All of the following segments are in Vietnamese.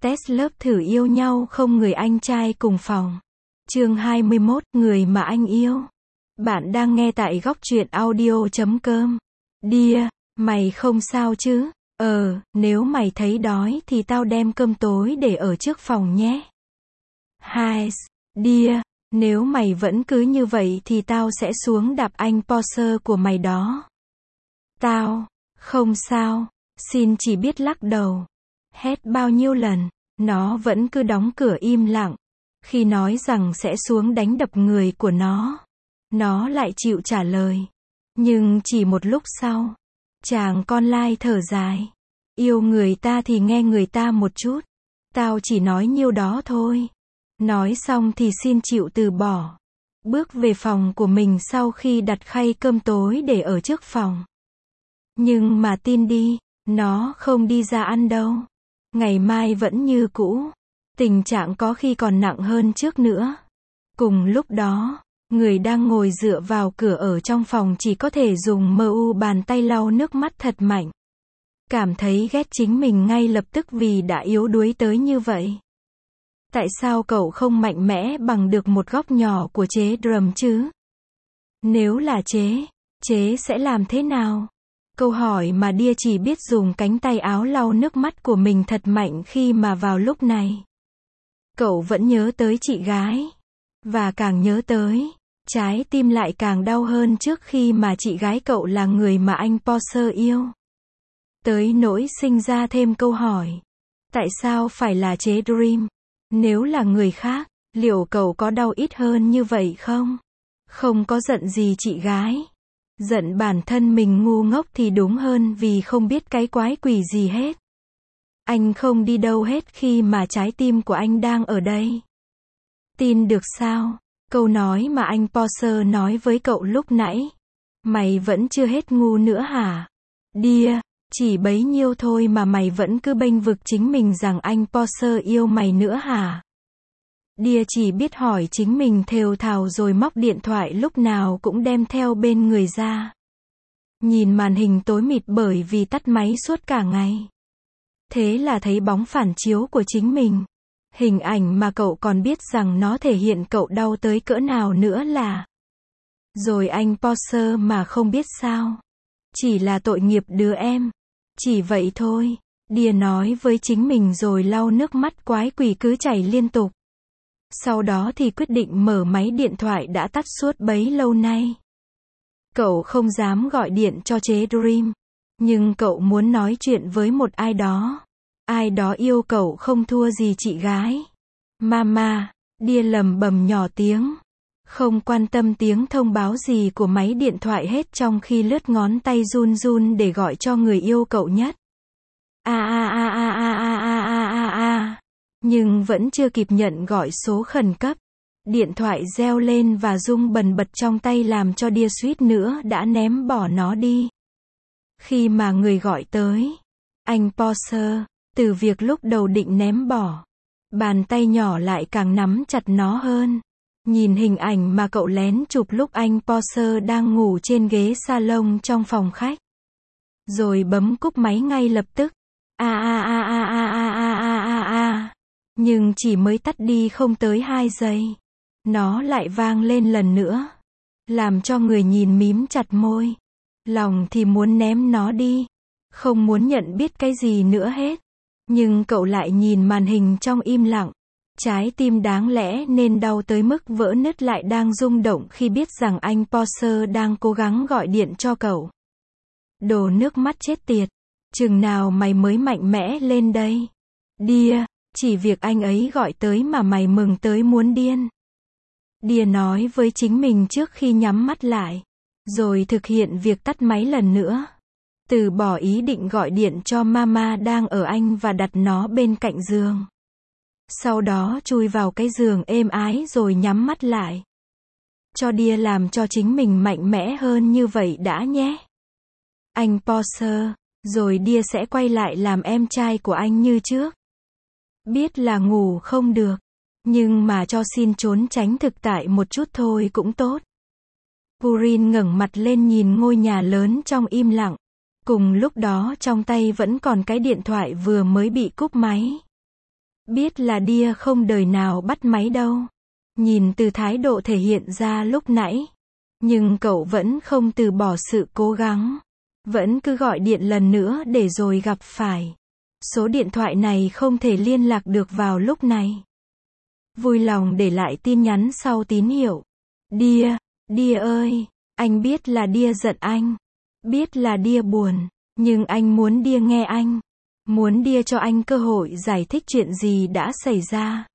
Test lớp thử yêu nhau không người anh trai cùng phòng. Chương 21, người mà anh yêu. Bạn đang nghe tại góc truyện audio.com. Dear, mày không sao chứ? Nếu mày thấy đói thì tao đem cơm tối để ở trước phòng nhé. Hi, dear, nếu mày vẫn cứ như vậy thì tao sẽ xuống đạp anh Porsche của mày đó. Tao, không sao, xin chỉ biết lắc đầu. Hét bao nhiêu lần, nó vẫn cứ đóng cửa im lặng. Khi nói rằng sẽ xuống đánh đập người của nó lại chịu trả lời. Nhưng chỉ một lúc sau, chàng con lai thở dài. Yêu người ta thì nghe người ta một chút. Tao chỉ nói nhiêu đó thôi. Nói xong thì xin chịu từ bỏ. Bước về phòng của mình sau khi đặt khay cơm tối để ở trước phòng. Nhưng mà tin đi, nó không đi ra ăn đâu. Ngày mai vẫn như cũ. Tình trạng có khi còn nặng hơn trước nữa. Cùng lúc đó, người đang ngồi dựa vào cửa ở trong phòng chỉ có thể dùng bàn tay lau nước mắt thật mạnh. Cảm thấy ghét chính mình ngay lập tức vì đã yếu đuối tới như vậy. Tại sao cậu không mạnh mẽ bằng được một góc nhỏ của chế drum chứ? Nếu là chế sẽ làm thế nào? Câu hỏi mà Dear chỉ biết dùng cánh tay áo lau nước mắt của mình thật mạnh khi mà vào lúc này. Cậu vẫn nhớ tới chị gái. Và càng nhớ tới, trái tim lại càng đau hơn trước khi mà chị gái cậu là người mà anh Porsche yêu. Tới nỗi sinh ra thêm câu hỏi. Tại sao phải là chế Dream? Nếu là người khác, liệu cậu có đau ít hơn như vậy không? Không có giận gì chị gái. Giận bản thân mình ngu ngốc thì đúng hơn vì không biết cái quái quỷ gì hết. Anh không đi đâu hết khi mà trái tim của anh đang ở đây. Tin được sao? Câu nói mà anh Porsche nói với cậu lúc nãy. Mày vẫn chưa hết ngu nữa hả? Dear, chỉ bấy nhiêu thôi mà mày vẫn cứ bênh vực chính mình rằng anh Porsche yêu mày nữa hả? Dear chỉ biết hỏi chính mình thều thào rồi móc điện thoại lúc nào cũng đem theo bên người ra. Nhìn màn hình tối mịt bởi vì tắt máy suốt cả ngày. Thế là thấy bóng phản chiếu của chính mình. Hình ảnh mà cậu còn biết rằng nó thể hiện cậu đau tới cỡ nào nữa là. Rồi anh Porsche mà không biết sao. Chỉ là tội nghiệp đứa em. Chỉ vậy thôi. Dear nói với chính mình rồi lau nước mắt quái quỷ cứ chảy liên tục. Sau đó thì quyết định mở máy điện thoại đã tắt suốt bấy lâu nay. Cậu không dám gọi điện cho chế Dream. Nhưng cậu muốn nói chuyện với một ai đó. Ai đó yêu cậu không thua gì chị gái. Mama, Dear lầm bầm nhỏ tiếng. Không quan tâm tiếng thông báo gì của máy điện thoại hết trong khi lướt ngón tay run run để gọi cho người yêu cậu nhất. Nhưng vẫn chưa kịp nhận gọi số khẩn cấp. Điện thoại reo lên và rung bần bật trong tay làm cho Dear suýt nữa đã ném bỏ nó đi. Khi mà người gọi tới, anh Porsche, từ việc lúc đầu định ném bỏ, bàn tay nhỏ lại càng nắm chặt nó hơn. Nhìn hình ảnh mà cậu lén chụp lúc anh Porsche đang ngủ trên ghế salon trong phòng khách. Rồi bấm cúp máy ngay lập tức. Nhưng chỉ mới tắt đi không tới 2 giây. Nó lại vang lên lần nữa. Làm cho người nhìn mím chặt môi. Lòng thì muốn ném nó đi. Không muốn nhận biết cái gì nữa hết. Nhưng cậu lại nhìn màn hình trong im lặng. Trái tim đáng lẽ nên đau tới mức vỡ nứt lại đang rung động khi biết rằng anh Porsche đang cố gắng gọi điện cho cậu. Đồ nước mắt chết tiệt. Chừng nào mày mới mạnh mẽ lên đây? Dear, chỉ việc anh ấy gọi tới mà mày mừng tới muốn điên. Dear nói với chính mình trước khi nhắm mắt lại. Rồi thực hiện việc tắt máy lần nữa. Từ bỏ ý định gọi điện cho mama đang ở anh và đặt nó bên cạnh giường. Sau đó chui vào cái giường êm ái rồi nhắm mắt lại. Cho Dear làm cho chính mình mạnh mẽ hơn như vậy đã nhé. Anh Porsche, rồi Dear sẽ quay lại làm em trai của anh như trước. Biết là ngủ không được, nhưng mà cho xin trốn tránh thực tại một chút thôi cũng tốt. Purin ngẩng mặt lên nhìn ngôi nhà lớn trong im lặng. Cùng lúc đó trong tay vẫn còn cái điện thoại vừa mới bị cúp máy. Biết là Dia không đời nào bắt máy đâu. Nhìn từ thái độ thể hiện ra lúc nãy. Nhưng cậu vẫn không từ bỏ sự cố gắng. Vẫn cứ gọi điện lần nữa để rồi gặp phải. Số điện thoại này không thể liên lạc được vào lúc này. Vui lòng để lại tin nhắn sau tín hiệu. Dia ơi, anh biết là Dia giận anh. Biết là Dia buồn. Nhưng anh muốn Dia nghe anh. Muốn Dia cho anh cơ hội giải thích chuyện gì đã xảy ra.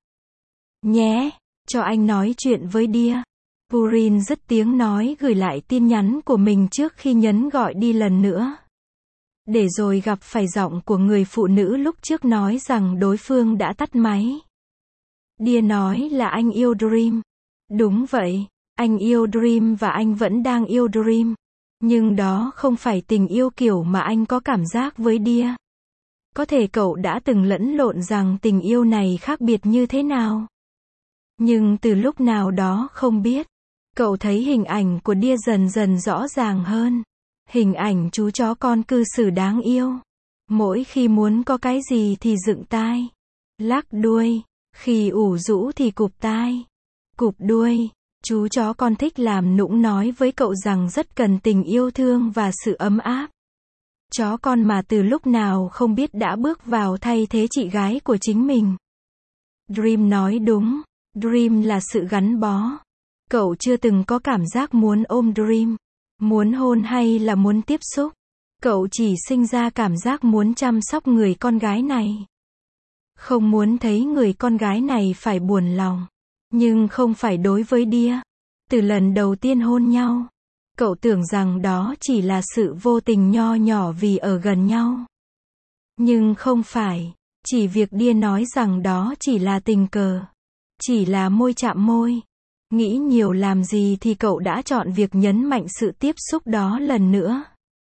Nhé, cho anh nói chuyện với Dia. Purin dứt tiếng nói gửi lại tin nhắn của mình trước khi nhấn gọi đi lần nữa. Để rồi gặp phải giọng của người phụ nữ lúc trước nói rằng đối phương đã tắt máy. Dia nói là anh yêu Dream. Đúng vậy, anh yêu Dream và anh vẫn đang yêu Dream. Nhưng đó không phải tình yêu kiểu mà anh có cảm giác với Dia. Có thể cậu đã từng lẫn lộn rằng tình yêu này khác biệt như thế nào. Nhưng từ lúc nào đó không biết, cậu thấy hình ảnh của Dia dần dần rõ ràng hơn. Hình ảnh chú chó con cư xử đáng yêu. Mỗi khi muốn có cái gì thì dựng tai, lắc đuôi, khi ủ rũ thì cụp tai, cụp đuôi. Chú chó con thích làm nũng nói với cậu rằng rất cần tình yêu thương và sự ấm áp. Chó con mà từ lúc nào không biết đã bước vào thay thế chị gái của chính mình. Dream nói đúng, Dream là sự gắn bó. Cậu chưa từng có cảm giác muốn ôm Dream, muốn hôn hay là muốn tiếp xúc. Cậu chỉ sinh ra cảm giác muốn chăm sóc người con gái này. Không muốn thấy người con gái này phải buồn lòng. Nhưng không phải đối với Dia. Từ lần đầu tiên hôn nhau, cậu tưởng rằng đó chỉ là sự vô tình nho nhỏ vì ở gần nhau. Nhưng không phải, chỉ việc Dia nói rằng đó chỉ là tình cờ. Chỉ là môi chạm môi. Nghĩ nhiều làm gì thì cậu đã chọn việc nhấn mạnh sự tiếp xúc đó lần nữa.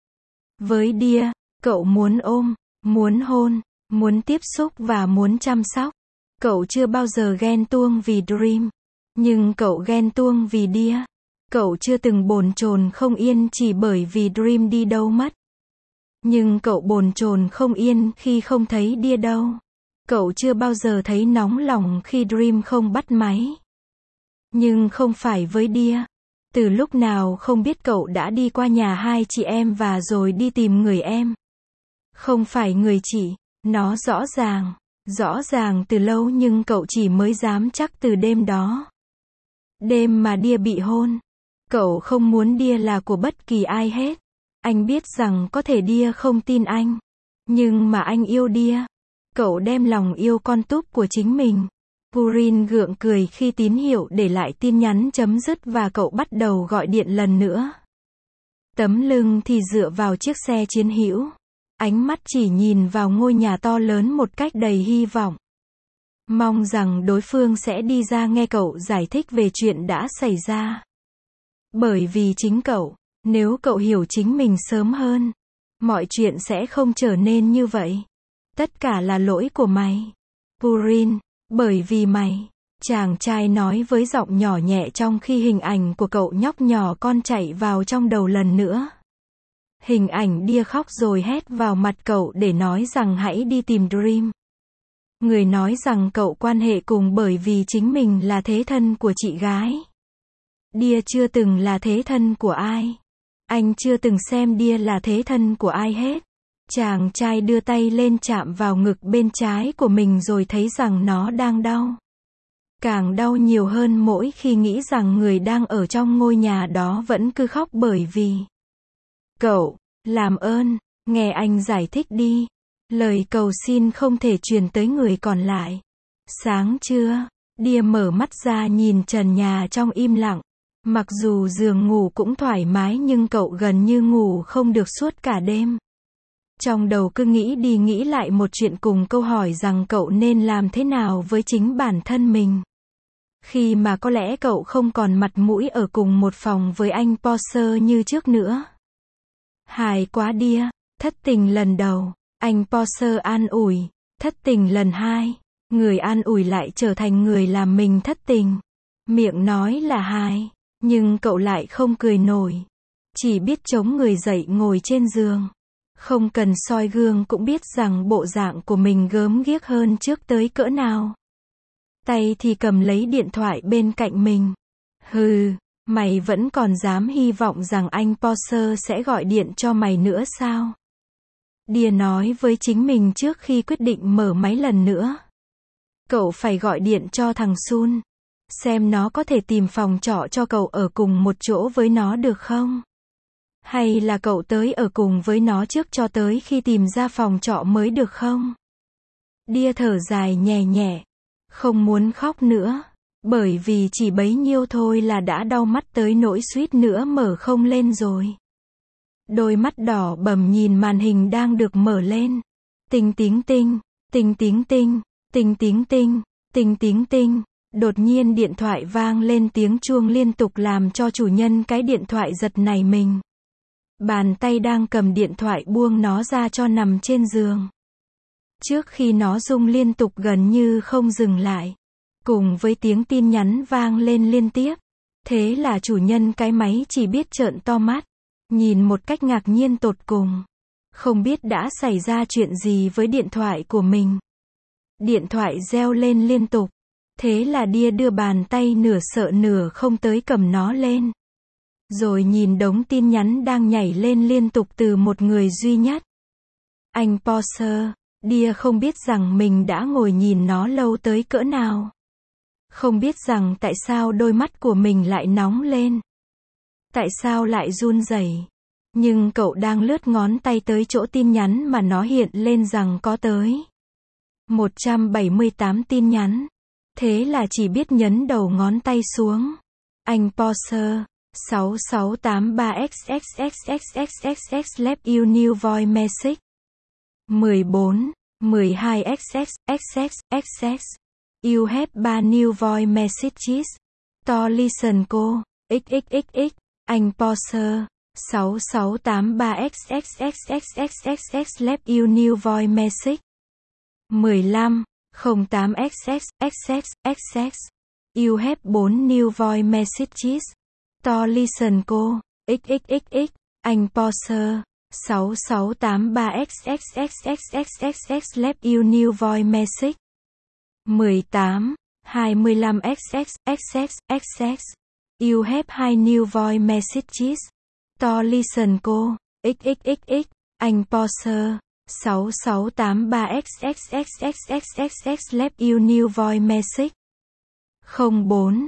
Với Dia, cậu muốn ôm, muốn hôn, muốn tiếp xúc và muốn chăm sóc. Cậu chưa bao giờ ghen tuông vì Dream. Nhưng cậu ghen tuông vì Dia. Cậu chưa từng bồn chồn không yên chỉ bởi vì Dream đi đâu mất. Nhưng cậu bồn chồn không yên khi không thấy Dia đâu. Cậu chưa bao giờ thấy nóng lòng khi Dream không bắt máy. Nhưng không phải với Dia. Từ lúc nào không biết cậu đã đi qua nhà hai chị em và rồi đi tìm người em. Không phải người chị, nó rõ ràng từ lâu nhưng cậu chỉ mới dám chắc từ đêm đó. Đêm mà Dia bị hôn. Cậu không muốn Dia là của bất kỳ ai hết. Anh biết rằng có thể Dia không tin anh. Nhưng mà anh yêu Dia. Cậu đem lòng yêu con túp của chính mình. Purin gượng cười khi tín hiệu để lại tin nhắn chấm dứt và cậu bắt đầu gọi điện lần nữa. Tấm lưng thì dựa vào chiếc xe chiến hữu. Ánh mắt chỉ nhìn vào ngôi nhà to lớn một cách đầy hy vọng. Mong rằng đối phương sẽ đi ra nghe cậu giải thích về chuyện đã xảy ra. Bởi vì chính cậu, nếu cậu hiểu chính mình sớm hơn, mọi chuyện sẽ không trở nên như vậy. Tất cả là lỗi của mày. Purin, bởi vì mày. Chàng trai nói với giọng nhỏ nhẹ trong khi hình ảnh của cậu nhóc nhỏ con chạy vào trong đầu lần nữa. Hình ảnh Dia khóc rồi hét vào mặt cậu để nói rằng hãy đi tìm Dream. Người nói rằng cậu quan hệ cùng bởi vì chính mình là thế thân của chị gái. Dia chưa từng là thế thân của ai. Anh chưa từng xem Dia là thế thân của ai hết. Chàng trai đưa tay lên chạm vào ngực bên trái của mình rồi thấy rằng nó đang đau. Càng đau nhiều hơn mỗi khi nghĩ rằng người đang ở trong ngôi nhà đó vẫn cứ khóc bởi vì. Cậu, làm ơn, nghe anh giải thích đi. Lời cầu xin không thể truyền tới người còn lại. Sáng trưa, Dia mở mắt ra nhìn trần nhà trong im lặng. Mặc dù giường ngủ cũng thoải mái nhưng cậu gần như ngủ không được suốt cả đêm. Trong đầu cứ nghĩ đi nghĩ lại một chuyện cùng câu hỏi rằng cậu nên làm thế nào với chính bản thân mình. Khi mà có lẽ cậu không còn mặt mũi ở cùng một phòng với anh Porsche như trước nữa. Hài quá Dia, thất tình lần đầu, anh Porsche an ủi, thất tình lần hai, người an ủi lại trở thành người làm mình thất tình. Miệng nói là hài, nhưng cậu lại không cười nổi. Chỉ biết chống người dậy ngồi trên giường. Không cần soi gương cũng biết rằng bộ dạng của mình gớm ghiếc hơn trước tới cỡ nào. Tay thì cầm lấy điện thoại bên cạnh mình. Hừ, mày vẫn còn dám hy vọng rằng anh Porsche sẽ gọi điện cho mày nữa sao? Dia nói với chính mình trước khi quyết định mở máy lần nữa. Cậu phải gọi điện cho thằng Sun. Xem nó có thể tìm phòng trọ cho cậu ở cùng một chỗ với nó được không? Hay là cậu tới ở cùng với nó trước cho tới khi tìm ra phòng trọ mới được không? Dia thở dài nhẹ nhẹ. Không muốn khóc nữa. Bởi vì chỉ bấy nhiêu thôi là đã đau mắt tới nỗi suýt nữa mở không lên rồi. Đôi mắt đỏ bầm nhìn màn hình đang được mở lên. Tinh tiếng tinh, tinh tiếng tinh, tinh tiếng tinh, tinh tiếng tinh. Đột nhiên điện thoại vang lên tiếng chuông liên tục làm cho chủ nhân cái điện thoại giật nảy mình. Bàn tay đang cầm điện thoại buông nó ra cho nằm trên giường. Trước khi nó rung liên tục gần như không dừng lại. Cùng với tiếng tin nhắn vang lên liên tiếp. Thế là chủ nhân cái máy chỉ biết trợn to mắt. Nhìn một cách ngạc nhiên tột cùng. Không biết đã xảy ra chuyện gì với điện thoại của mình. Điện thoại reo lên liên tục. Thế là Dia đưa bàn tay nửa sợ nửa không tới cầm nó lên. Rồi nhìn đống tin nhắn đang nhảy lên liên tục từ một người duy nhất. Anh Porsche. Dia không biết rằng mình đã ngồi nhìn nó lâu tới cỡ nào. Không biết rằng tại sao đôi mắt của mình lại nóng lên. Tại sao lại run rẩy. Nhưng cậu đang lướt ngón tay tới chỗ tin nhắn mà nó hiện lên rằng có tới 178 tin nhắn. Thế là chỉ biết nhấn đầu ngón tay xuống. Anh Porsche 6683XXXXXXX left you new voice message 14 12XXXXXX You have 3 new voice messages. To listen cô. XXXX. Anh Porsche. 6683XXXXXXX left you new voice message. 15. 08XXXXXX. You have 4 new voice messages. To listen cô. XXXX. Anh Porsche. 6683XXXXXXX left you new voice message. 18. 25XXXXX. You have 2 new voice messages. To listen cô. XXXX. Anh Porsche. 6683XXXXXXX left you new voice message. 04.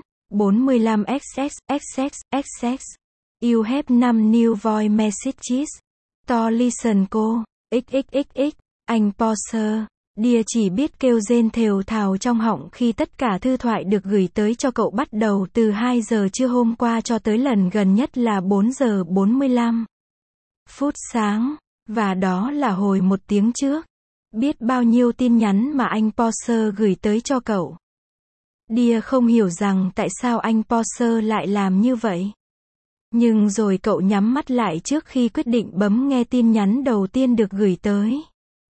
45XXXXX. You have 5 new voice messages. To listen cô. XXXX. Anh Porsche. Dia chỉ biết kêu rên thều thào trong họng khi tất cả thư thoại được gửi tới cho cậu bắt đầu từ 2 giờ trưa hôm qua cho tới lần gần nhất là 4 giờ 45 phút sáng. Và đó là hồi 1 tiếng trước. Biết bao nhiêu tin nhắn mà anh Porsche gửi tới cho cậu. Dia không hiểu rằng tại sao anh Porsche lại làm như vậy. Nhưng rồi cậu nhắm mắt lại trước khi quyết định bấm nghe tin nhắn đầu tiên được gửi tới.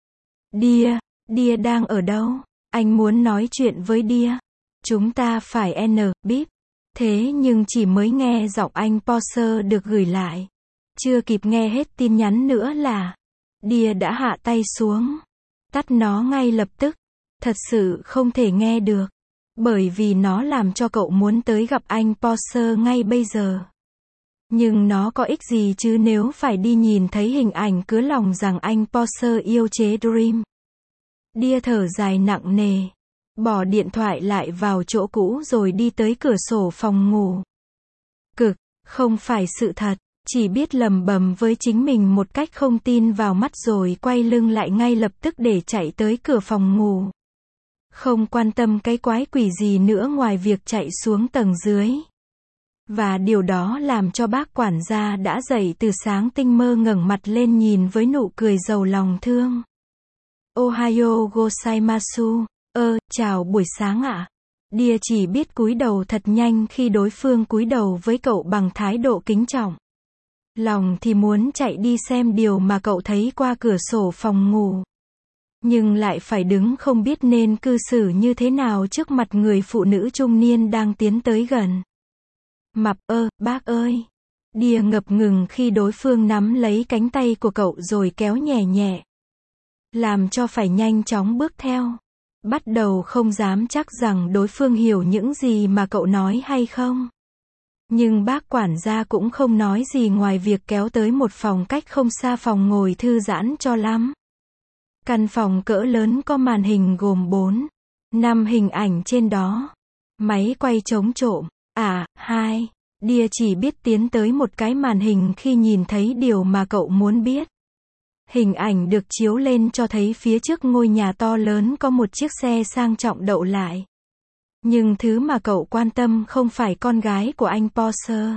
Dia đang ở đâu? Anh muốn nói chuyện với Dia. Chúng ta phải bíp. Thế nhưng chỉ mới nghe giọng anh Porsche được gửi lại. Chưa kịp nghe hết tin nhắn nữa là Dia đã hạ tay xuống. Tắt nó ngay lập tức. Thật sự không thể nghe được. Bởi vì nó làm cho cậu muốn tới gặp anh Porsche ngay bây giờ. Nhưng nó có ích gì chứ nếu phải đi nhìn thấy hình ảnh cứa lòng rằng anh Porsche yêu chế Dream. Dia thở dài nặng nề. Bỏ điện thoại lại vào chỗ cũ rồi đi tới cửa sổ phòng ngủ. Không phải sự thật. Chỉ biết lầm bầm với chính mình một cách không tin vào mắt rồi quay lưng lại ngay lập tức để chạy tới cửa phòng ngủ. Không quan tâm cái quái quỷ gì nữa ngoài việc chạy xuống tầng dưới. Và điều đó làm cho bác quản gia đã dậy từ sáng tinh mơ ngẩng mặt lên nhìn với nụ cười giàu lòng thương. Ohayo gozaimasu. Chào buổi sáng ạ. Dia chỉ biết cúi đầu thật nhanh khi đối phương cúi đầu với cậu bằng thái độ kính trọng. Lòng thì muốn chạy đi xem điều mà cậu thấy qua cửa sổ phòng ngủ. Nhưng lại phải đứng không biết nên cư xử như thế nào trước mặt người phụ nữ trung niên đang tiến tới gần. Bác ơi. Đia ngập ngừng khi đối phương nắm lấy cánh tay của cậu rồi kéo nhẹ nhẹ. Làm cho phải nhanh chóng bước theo. Bắt đầu không dám chắc rằng đối phương hiểu những gì mà cậu nói hay không. Nhưng bác quản gia cũng không nói gì ngoài việc kéo tới một phòng cách không xa phòng ngồi thư giãn cho lắm. Căn phòng cỡ lớn có màn hình gồm 4, 5 hình ảnh trên đó. Máy quay chống trộm. Hai. Đia chỉ biết tiến tới một cái màn hình khi nhìn thấy điều mà cậu muốn biết. Hình ảnh được chiếu lên cho thấy phía trước ngôi nhà to lớn có một chiếc xe sang trọng đậu lại. Nhưng thứ mà cậu quan tâm không phải con gái của anh Porsche,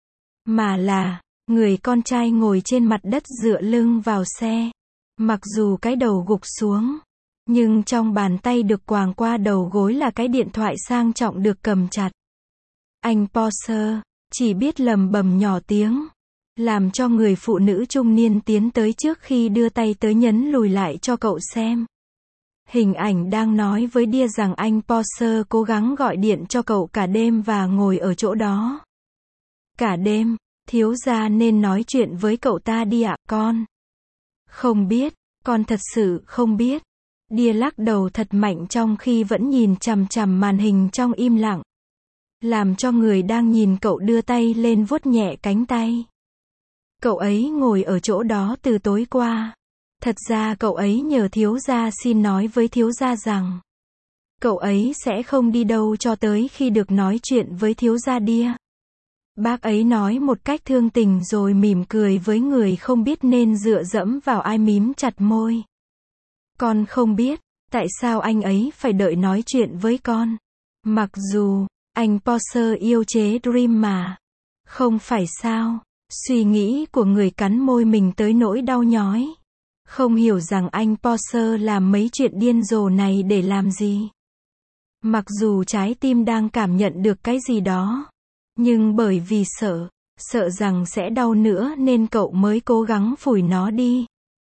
mà là người con trai ngồi trên mặt đất dựa lưng vào xe. Mặc dù cái đầu gục xuống, nhưng trong bàn tay được quàng qua đầu gối là cái điện thoại sang trọng được cầm chặt. Anh Porsche chỉ biết lầm bầm nhỏ tiếng, làm cho người phụ nữ trung niên tiến tới trước khi đưa tay tới nhấn lùi lại cho cậu xem. Hình ảnh đang nói với Đia rằng anh Porsche cố gắng gọi điện cho cậu cả đêm và ngồi ở chỗ đó. Cả đêm, thiếu gia nên nói chuyện với cậu ta đi ạ, con. Không biết, con thật sự không biết. Đia lắc đầu thật mạnh trong khi vẫn nhìn chằm chằm màn hình trong im lặng. Làm cho người đang nhìn cậu đưa tay lên vuốt nhẹ cánh tay. Cậu ấy ngồi ở chỗ đó từ tối qua. Thật ra cậu ấy nhờ thiếu gia xin nói với thiếu gia rằng cậu ấy sẽ không đi đâu cho tới khi được nói chuyện với thiếu gia Đia. Bác ấy nói một cách thương tình rồi mỉm cười với người không biết nên dựa dẫm vào ai, mím chặt môi. Con không biết tại sao anh ấy phải đợi nói chuyện với con. Mặc dù anh Porsche yêu chế Dream mà. Không phải sao? Suy nghĩ của người cắn môi mình tới nỗi đau nhói. Không hiểu rằng anh Porsche làm mấy chuyện điên rồ này để làm gì. Mặc dù trái tim đang cảm nhận được cái gì đó. Nhưng bởi vì sợ rằng sẽ đau nữa nên cậu mới cố gắng phủi nó đi.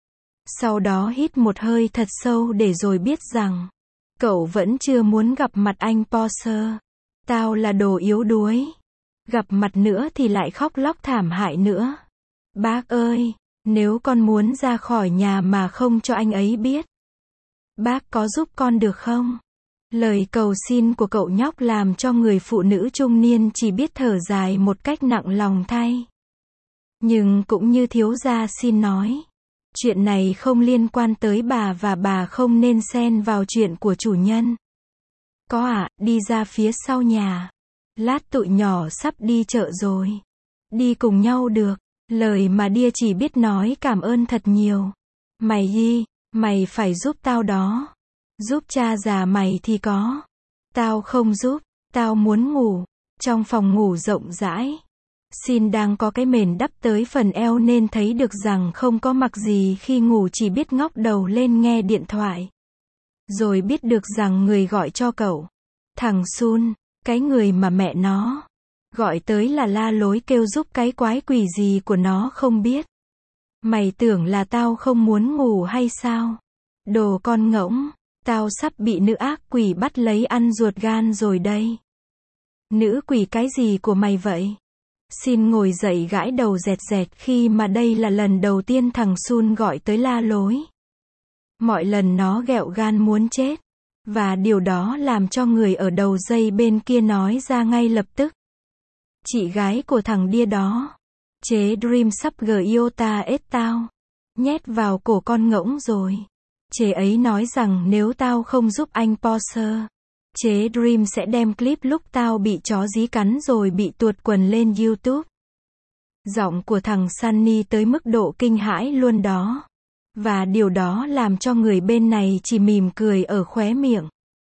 Sau đó hít một hơi thật sâu để rồi biết rằng cậu vẫn chưa muốn gặp mặt anh Porsche. Tao là đồ yếu đuối. Gặp mặt nữa thì lại khóc lóc thảm hại nữa. Bác ơi, nếu con muốn ra khỏi nhà mà không cho anh ấy biết, bác có giúp con được không? Lời cầu xin của cậu nhóc làm cho người phụ nữ trung niên chỉ biết thở dài một cách nặng lòng thay. Nhưng cũng như thiếu gia xin nói, chuyện này không liên quan tới bà và bà không nên xen vào chuyện của chủ nhân. Có ạ, đi ra phía sau nhà. Lát tụi nhỏ sắp đi chợ rồi. Đi cùng nhau được. Lời mà Đia chỉ biết nói cảm ơn thật nhiều. Mày phải giúp tao đó. Giúp cha già mày thì có. Tao không giúp, tao muốn ngủ. Trong phòng ngủ rộng rãi. Xin đang có cái mền đắp tới phần eo nên thấy được rằng không có mặc gì khi ngủ, chỉ biết ngóc đầu lên nghe điện thoại. Rồi biết được rằng người gọi cho cậu. Thằng Sun, cái người mà mẹ nó gọi tới là la lối kêu giúp cái quái quỷ gì của nó không biết. Mày tưởng là tao không muốn ngủ hay sao? Đồ con ngỗng, tao sắp bị nữ ác quỷ bắt lấy ăn ruột gan rồi đây. Nữ quỷ cái gì của mày vậy? Xin ngồi dậy gãi đầu dẹt dẹt khi mà đây là lần đầu tiên thằng Sun gọi tới la lối. Mọi lần nó ghẹo gan muốn chết. Và điều đó làm cho người ở đầu dây bên kia nói ra ngay lập tức. Chị gái của thằng Đia đó. Chế Dream sắp Giota ết tao. Nhét vào cổ con ngỗng rồi. Chế ấy nói rằng nếu tao không giúp anh Porsche, chế Dream sẽ đem clip lúc tao bị chó dí cắn rồi bị tuột quần lên YouTube. Giọng của thằng Sunny tới mức độ kinh hãi luôn đó. Và điều đó làm cho người bên này chỉ mỉm cười ở khóe miệng.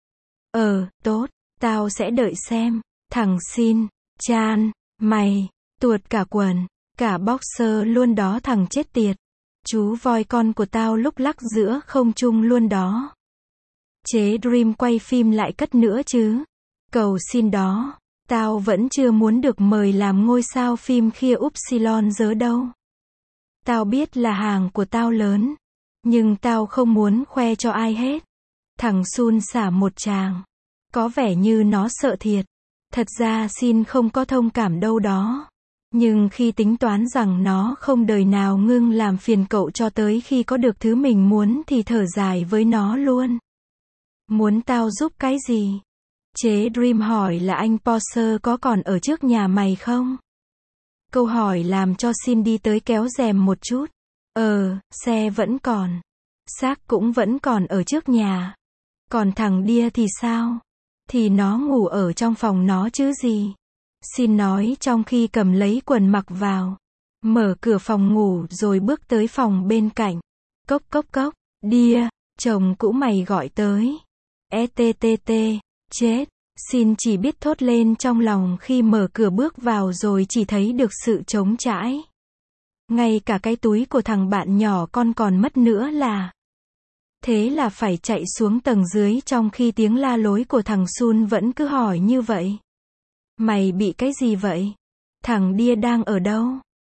Tốt, tao sẽ đợi xem. Thằng Sin, Chan, mày, tuột cả quần, cả boxer luôn đó thằng chết tiệt. Chú voi con của tao lúc lắc giữa không trung luôn đó. Chế Dream quay phim lại cất nữa chứ. Cầu xin đó, tao vẫn chưa muốn được mời làm ngôi sao phim Kia Upsilon dớ đâu. Tao biết là hàng của tao lớn. Nhưng tao không muốn khoe cho ai hết. Thằng Sun xả một tràng. Có vẻ như nó sợ thiệt. Thật ra Sin không có thông cảm đâu đó. Nhưng khi tính toán rằng nó không đời nào ngưng làm phiền cậu cho tới khi có được thứ mình muốn thì thở dài với nó luôn. Muốn tao giúp cái gì? Chế Dream hỏi là anh Porsche có còn ở trước nhà mày không? Câu hỏi làm cho Cindy tới kéo rèm một chút. Xe vẫn còn. Xác cũng vẫn còn ở trước nhà. Còn thằng Đia thì sao? Thì nó ngủ ở trong phòng nó chứ gì. Xin nói trong khi cầm lấy quần mặc vào. Mở cửa phòng ngủ rồi bước tới phòng bên cạnh. Cốc cốc cốc. Đia, chồng cũ mày gọi tới. ETTT, chết. Xin chỉ biết thốt lên trong lòng khi mở cửa bước vào rồi chỉ thấy được sự trống trải. Ngay cả cái túi của thằng bạn nhỏ con còn mất nữa là. Thế là phải chạy xuống tầng dưới trong khi tiếng la lối của thằng Sun vẫn cứ hỏi như vậy. Mày bị cái gì vậy? Thằng Đia đang ở đâu?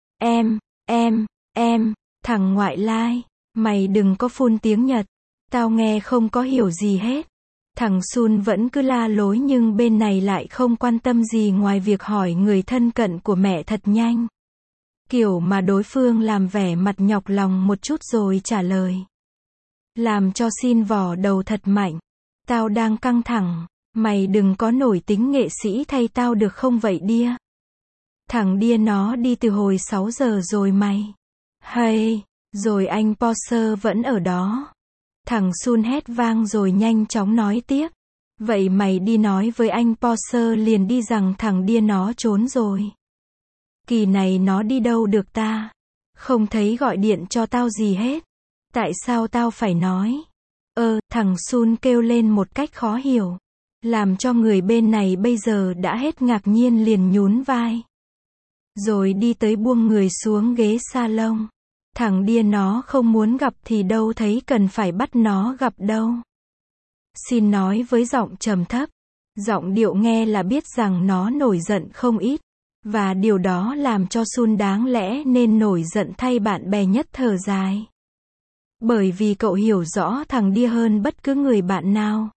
Em, thằng ngoại lai. Mày đừng có phun tiếng Nhật. Tao nghe không có hiểu gì hết. Thằng Sun vẫn cứ la lối nhưng bên này lại không quan tâm gì ngoài việc hỏi người thân cận của mẹ thật nhanh. Kiểu mà đối phương làm vẻ mặt nhọc lòng một chút rồi trả lời. Làm cho Sin vò đầu thật mạnh. Tao đang căng thẳng. Mày đừng có nổi tính nghệ sĩ thay tao được không vậy Đia? Thằng Đia nó đi từ hồi 6 giờ rồi mày. Hay, rồi anh Porsche vẫn ở đó. Thằng Sun hét vang rồi nhanh chóng nói tiếp. Vậy mày đi nói với anh Porsche liền đi rằng thằng Đia nó trốn rồi. Kỳ này nó đi đâu được ta? Không thấy gọi điện cho tao gì hết. Tại sao tao phải nói? Thằng Sun kêu lên một cách khó hiểu. Làm cho người bên này bây giờ đã hết ngạc nhiên liền nhún vai. Rồi đi tới buông người xuống ghế salon. Thằng Đia nó không muốn gặp thì đâu thấy cần phải bắt nó gặp đâu. Xin nói với giọng trầm thấp. Giọng điệu nghe là biết rằng nó nổi giận không ít. Và điều đó làm cho Sun đáng lẽ nên nổi giận thay bạn bè nhất thở dài. Bởi vì cậu hiểu rõ thằng Đia hơn bất cứ người bạn nào.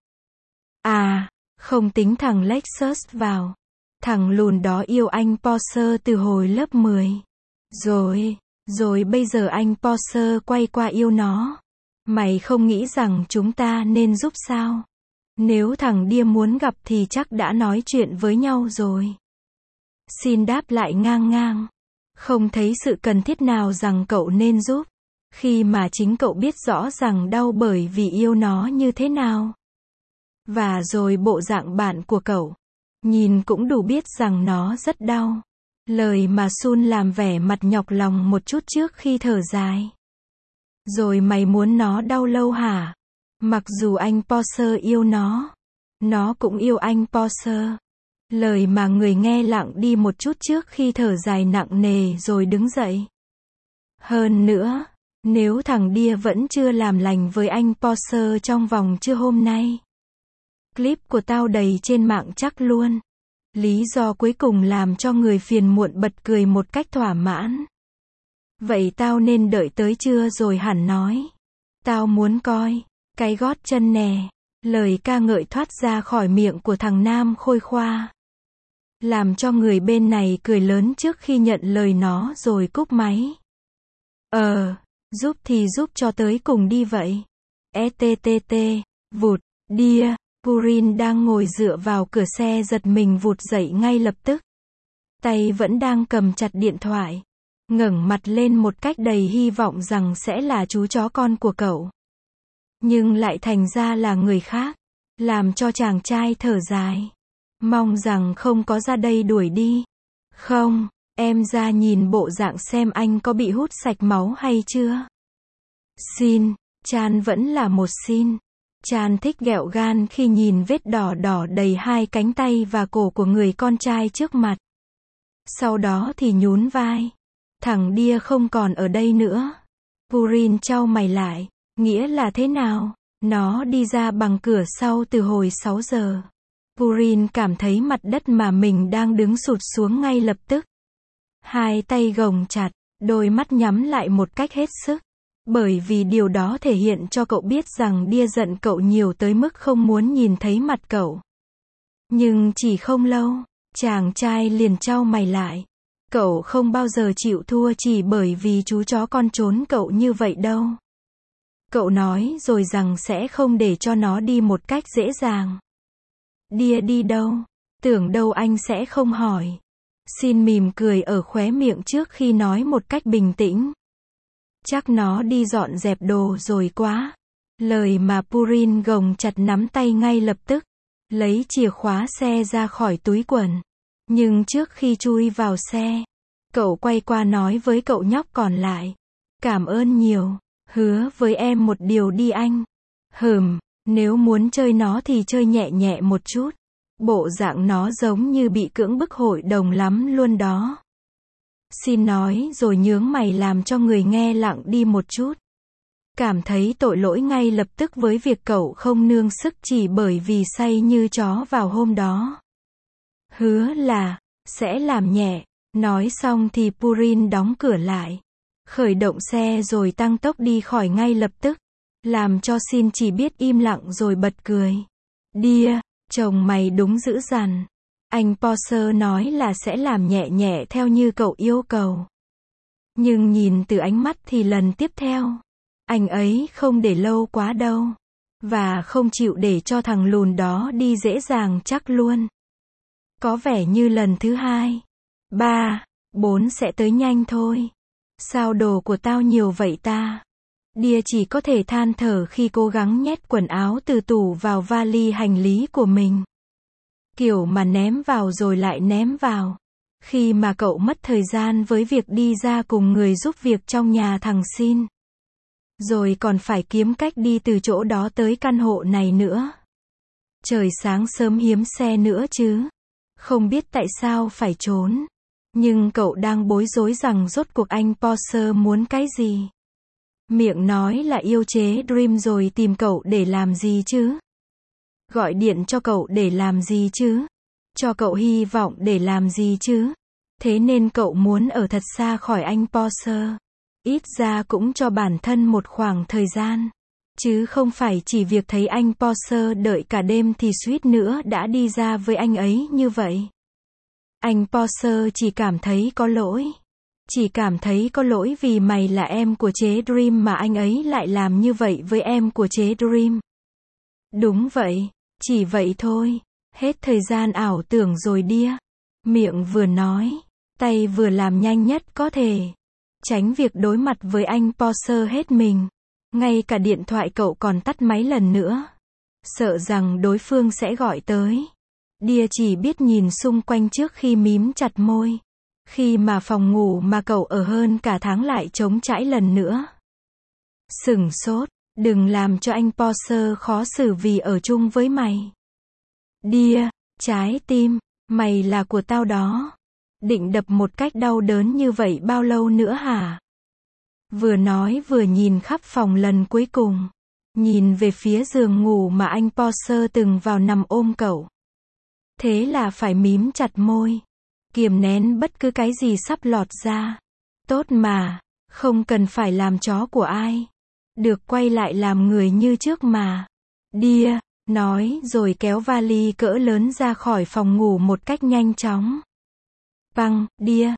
Không tính thằng Lexus vào. Thằng lùn đó yêu anh Porsche từ hồi lớp 10. Rồi bây giờ anh Porsche quay qua yêu nó. Mày không nghĩ rằng chúng ta nên giúp sao? Nếu thằng Đia muốn gặp thì chắc đã nói chuyện với nhau rồi. Xin đáp lại ngang ngang. Không thấy sự cần thiết nào rằng cậu nên giúp. Khi mà chính cậu biết rõ rằng đau bởi vì yêu nó như thế nào. Và rồi bộ dạng bạn của cậu. Nhìn cũng đủ biết rằng nó rất đau. Lời mà Sun làm vẻ mặt nhọc lòng một chút trước khi thở dài. Rồi mày muốn nó đau lâu hả? Mặc dù anh Porsche yêu nó cũng yêu anh Porsche. Lời mà người nghe lặng đi một chút trước khi thở dài nặng nề rồi đứng dậy. Hơn nữa, nếu thằng Đia vẫn chưa làm lành với anh Porsche trong vòng trưa hôm nay. Clip của tao đầy trên mạng chắc luôn. Lý do cuối cùng làm cho người phiền muộn bật cười một cách thỏa mãn. Vậy tao nên đợi tới trưa rồi hẳn nói. Tao muốn coi cái gót chân nè. Lời ca ngợi thoát ra khỏi miệng của thằng Nam khôi khoa. Làm cho người bên này cười lớn trước khi nhận lời nó rồi cúp máy. Giúp thì giúp cho tới cùng đi vậy. ETTT, vụt, Đia. Purin đang ngồi dựa vào cửa xe giật mình vụt dậy ngay lập tức. Tay vẫn đang cầm chặt điện thoại. Ngẩng mặt lên một cách đầy hy vọng rằng sẽ là chú chó con của cậu. Nhưng lại thành ra là người khác. Làm cho chàng trai thở dài. Mong rằng không có ra đây đuổi đi. Không, em ra nhìn bộ dạng xem anh có bị hút sạch máu hay chưa. Xin, Chan vẫn là một xin. Chan thích ghẹo gan khi nhìn vết đỏ đỏ đầy hai cánh tay và cổ của người con trai trước mặt. Sau đó thì nhún vai. Thằng Đia không còn ở đây nữa. Purin chau mày lại. Nghĩa là thế nào? Nó đi ra bằng cửa sau từ hồi 6 giờ. Purin cảm thấy mặt đất mà mình đang đứng sụt xuống ngay lập tức. Hai tay gồng chặt, đôi mắt nhắm lại một cách hết sức. Bởi vì điều đó thể hiện cho cậu biết rằng Đia giận cậu nhiều tới mức không muốn nhìn thấy mặt cậu. Nhưng chỉ không lâu, chàng trai liền chau mày lại. Cậu không bao giờ chịu thua chỉ bởi vì chú chó con trốn cậu như vậy đâu. Cậu nói rồi rằng sẽ không để cho nó đi một cách dễ dàng. Dia đi đâu? Tưởng đâu anh sẽ không hỏi. Xin mỉm cười ở khóe miệng trước khi nói một cách bình tĩnh. Chắc nó đi dọn dẹp đồ rồi quá. Lời mà Purin gồng chặt nắm tay ngay lập tức. Lấy chìa khóa xe ra khỏi túi quần. Nhưng trước khi chui vào xe, cậu quay qua nói với cậu nhóc còn lại. Cảm ơn nhiều. Hứa với em một điều đi anh. Nếu muốn chơi nó thì chơi nhẹ nhẹ một chút. Bộ dạng nó giống như bị cưỡng bức hội đồng lắm luôn đó. Xin nói rồi nhướng mày làm cho người nghe lặng đi một chút. Cảm thấy tội lỗi ngay lập tức với việc cậu không nương sức chỉ bởi vì say như chó vào hôm đó. Hứa là, sẽ làm nhẹ. Nói xong thì Purin đóng cửa lại. Khởi động xe rồi tăng tốc đi khỏi ngay lập tức. Làm cho Xin chỉ biết im lặng rồi bật cười. Dia, chồng mày đúng dữ dằn. Anh Porsche nói là sẽ làm nhẹ nhẹ theo như cậu yêu cầu. Nhưng nhìn từ ánh mắt thì lần tiếp theo, anh ấy không để lâu quá đâu. Và không chịu để cho thằng lùn đó đi dễ dàng chắc luôn. Có vẻ như lần thứ 2, 3, 4 sẽ tới nhanh thôi. Sao đồ của tao nhiều vậy ta? Dia chỉ có thể than thở khi cố gắng nhét quần áo từ tủ vào vali hành lý của mình. Kiểu mà ném vào rồi lại ném vào. Khi mà cậu mất thời gian với việc đi ra cùng người giúp việc trong nhà thằng Xin. Rồi còn phải kiếm cách đi từ chỗ đó tới căn hộ này nữa. Trời sáng sớm hiếm xe nữa chứ. Không biết tại sao phải trốn. Nhưng cậu đang bối rối rằng rốt cuộc anh Porsche muốn cái gì. Miệng nói là yêu chế Dream rồi tìm cậu để làm gì chứ? Gọi điện cho cậu để làm gì chứ? Cho cậu hy vọng để làm gì chứ? Thế nên cậu muốn ở thật xa khỏi anh Porsche. Ít ra cũng cho bản thân một khoảng thời gian. Chứ không phải chỉ việc thấy anh Porsche đợi cả đêm thì suýt nữa đã đi ra với anh ấy như vậy. Anh Porsche chỉ cảm thấy có lỗi. Chỉ cảm thấy có lỗi vì mày là em của chế Dream mà anh ấy lại làm như vậy với em của chế Dream. Đúng vậy, chỉ vậy thôi. Hết thời gian ảo tưởng rồi Dia. Miệng vừa nói, tay vừa làm nhanh nhất có thể. Tránh việc đối mặt với anh Porsche hết mình. Ngay cả điện thoại cậu còn tắt máy lần nữa. Sợ rằng đối phương sẽ gọi tới. Dia chỉ biết nhìn xung quanh trước khi mím chặt môi. Khi mà phòng ngủ mà cậu ở hơn cả tháng lại trống trải lần nữa. Sửng sốt, đừng làm cho anh Porsche khó xử vì ở chung với mày. Dia, trái tim, mày là của tao đó. Định đập một cách đau đớn như vậy bao lâu nữa hả? Vừa nói vừa nhìn khắp phòng lần cuối cùng. Nhìn về phía giường ngủ mà anh Porsche từng vào nằm ôm cậu. Thế là phải mím chặt môi. Kiềm nén bất cứ cái gì sắp lọt ra. Tốt mà, không cần phải làm chó của ai. Được quay lại làm người như trước mà. Dia, nói rồi kéo vali cỡ lớn ra khỏi phòng ngủ một cách nhanh chóng. Dia,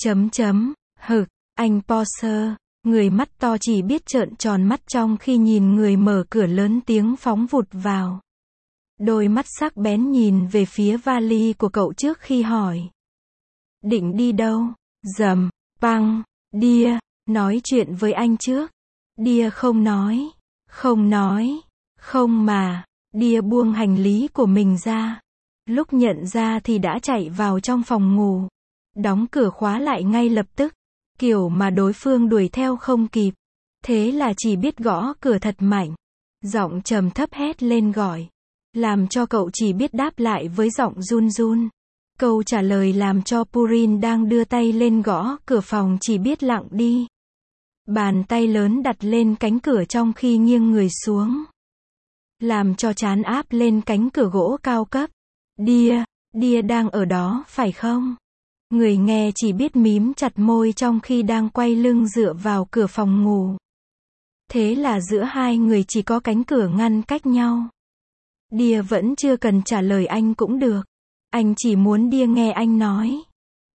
hực, anh Porsche, người mắt to chỉ biết trợn tròn mắt trong khi nhìn người mở cửa lớn tiếng phóng vụt vào. Đôi mắt sắc bén nhìn về phía vali của cậu trước khi hỏi. Định đi đâu? Dia, nói chuyện với anh trước. Dia không nói. Không mà. Dia buông hành lý của mình ra. Lúc nhận ra thì đã chạy vào trong phòng ngủ. Đóng cửa khóa lại ngay lập tức. Kiểu mà đối phương đuổi theo không kịp. Thế là chỉ biết gõ cửa thật mạnh. Giọng trầm thấp hét lên gọi. Làm cho cậu chỉ biết đáp lại với giọng run run. Câu trả lời làm cho Purin đang đưa tay lên gõ cửa phòng chỉ biết lặng đi. Bàn tay lớn đặt lên cánh cửa trong khi nghiêng người xuống. Làm cho trán áp lên cánh cửa gỗ cao cấp. Dia đang ở đó phải không? Người nghe chỉ biết mím chặt môi trong khi đang quay lưng dựa vào cửa phòng ngủ. Thế là giữa hai người chỉ có cánh cửa ngăn cách nhau. Dia vẫn chưa cần trả lời anh cũng được. Anh chỉ muốn Dia nghe anh nói.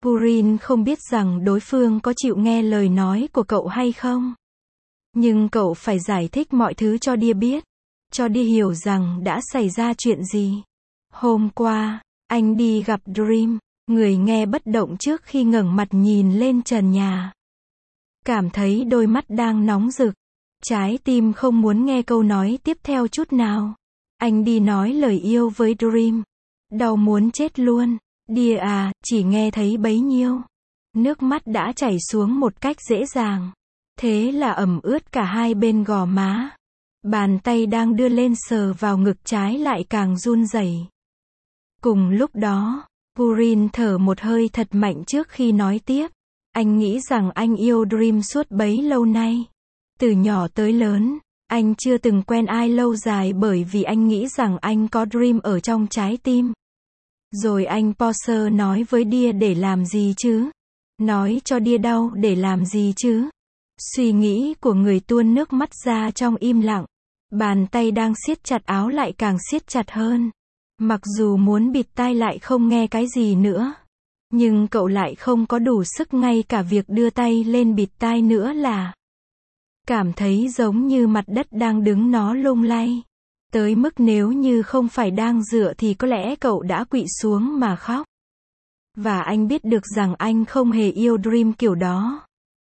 Purin không biết rằng đối phương có chịu nghe lời nói của cậu hay không. Nhưng cậu phải giải thích mọi thứ cho Dia biết. Cho Dia hiểu rằng đã xảy ra chuyện gì. Hôm qua, anh đi gặp Dream. Người nghe bất động trước khi ngẩng mặt nhìn lên trần nhà. Cảm thấy đôi mắt đang nóng rực. Trái tim không muốn nghe câu nói tiếp theo chút nào. Anh đi nói lời yêu với Dream. Đau muốn chết luôn. Dia à, chỉ nghe thấy bấy nhiêu. Nước mắt đã chảy xuống một cách dễ dàng. Thế là ẩm ướt cả hai bên gò má. Bàn tay đang đưa lên sờ vào ngực trái lại càng run rẩy. Cùng lúc đó, Purin thở một hơi thật mạnh trước khi nói tiếp. Anh nghĩ rằng anh yêu Dream suốt bấy lâu nay. Từ nhỏ tới lớn, anh chưa từng quen ai lâu dài bởi vì anh nghĩ rằng anh có Dream ở trong trái tim. Rồi anh Porsche nói với Dia để làm gì chứ? Nói cho Dia đau để làm gì chứ? Suy nghĩ của người tuôn nước mắt ra trong im lặng. Bàn tay đang siết chặt áo lại càng siết chặt hơn. Mặc dù muốn bịt tai lại không nghe cái gì nữa. Nhưng cậu lại không có đủ sức ngay cả việc đưa tay lên bịt tai nữa là. Cảm thấy giống như mặt đất đang đứng nó lung lay. Tới mức nếu như không phải đang dựa thì có lẽ cậu đã quỵ xuống mà khóc. Và anh biết được rằng anh không hề yêu Dream kiểu đó.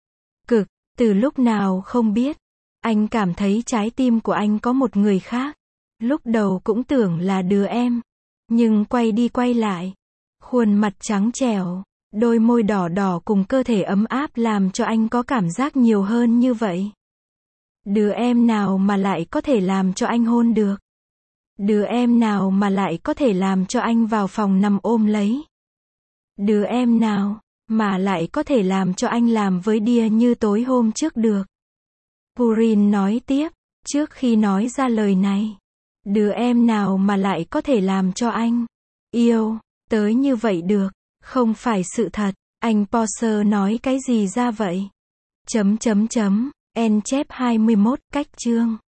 Từ lúc nào không biết. Anh cảm thấy trái tim của anh có một người khác. Lúc đầu cũng tưởng là đứa em. Nhưng quay đi quay lại. Khuôn mặt trắng trẻo, đôi môi đỏ đỏ cùng cơ thể ấm áp làm cho anh có cảm giác nhiều hơn như vậy. Đứa em nào mà lại có thể làm cho anh hôn được? Đứa em nào mà lại có thể làm cho anh vào phòng nằm ôm lấy? Đứa em nào mà lại có thể làm cho anh làm với Dia như tối hôm trước được? Purin nói tiếp, trước khi nói ra lời này. Đứa em nào mà lại có thể làm cho anh yêu tới như vậy được? Không phải sự thật. Anh Porsche nói cái gì ra vậy? En chép 21, cách chương.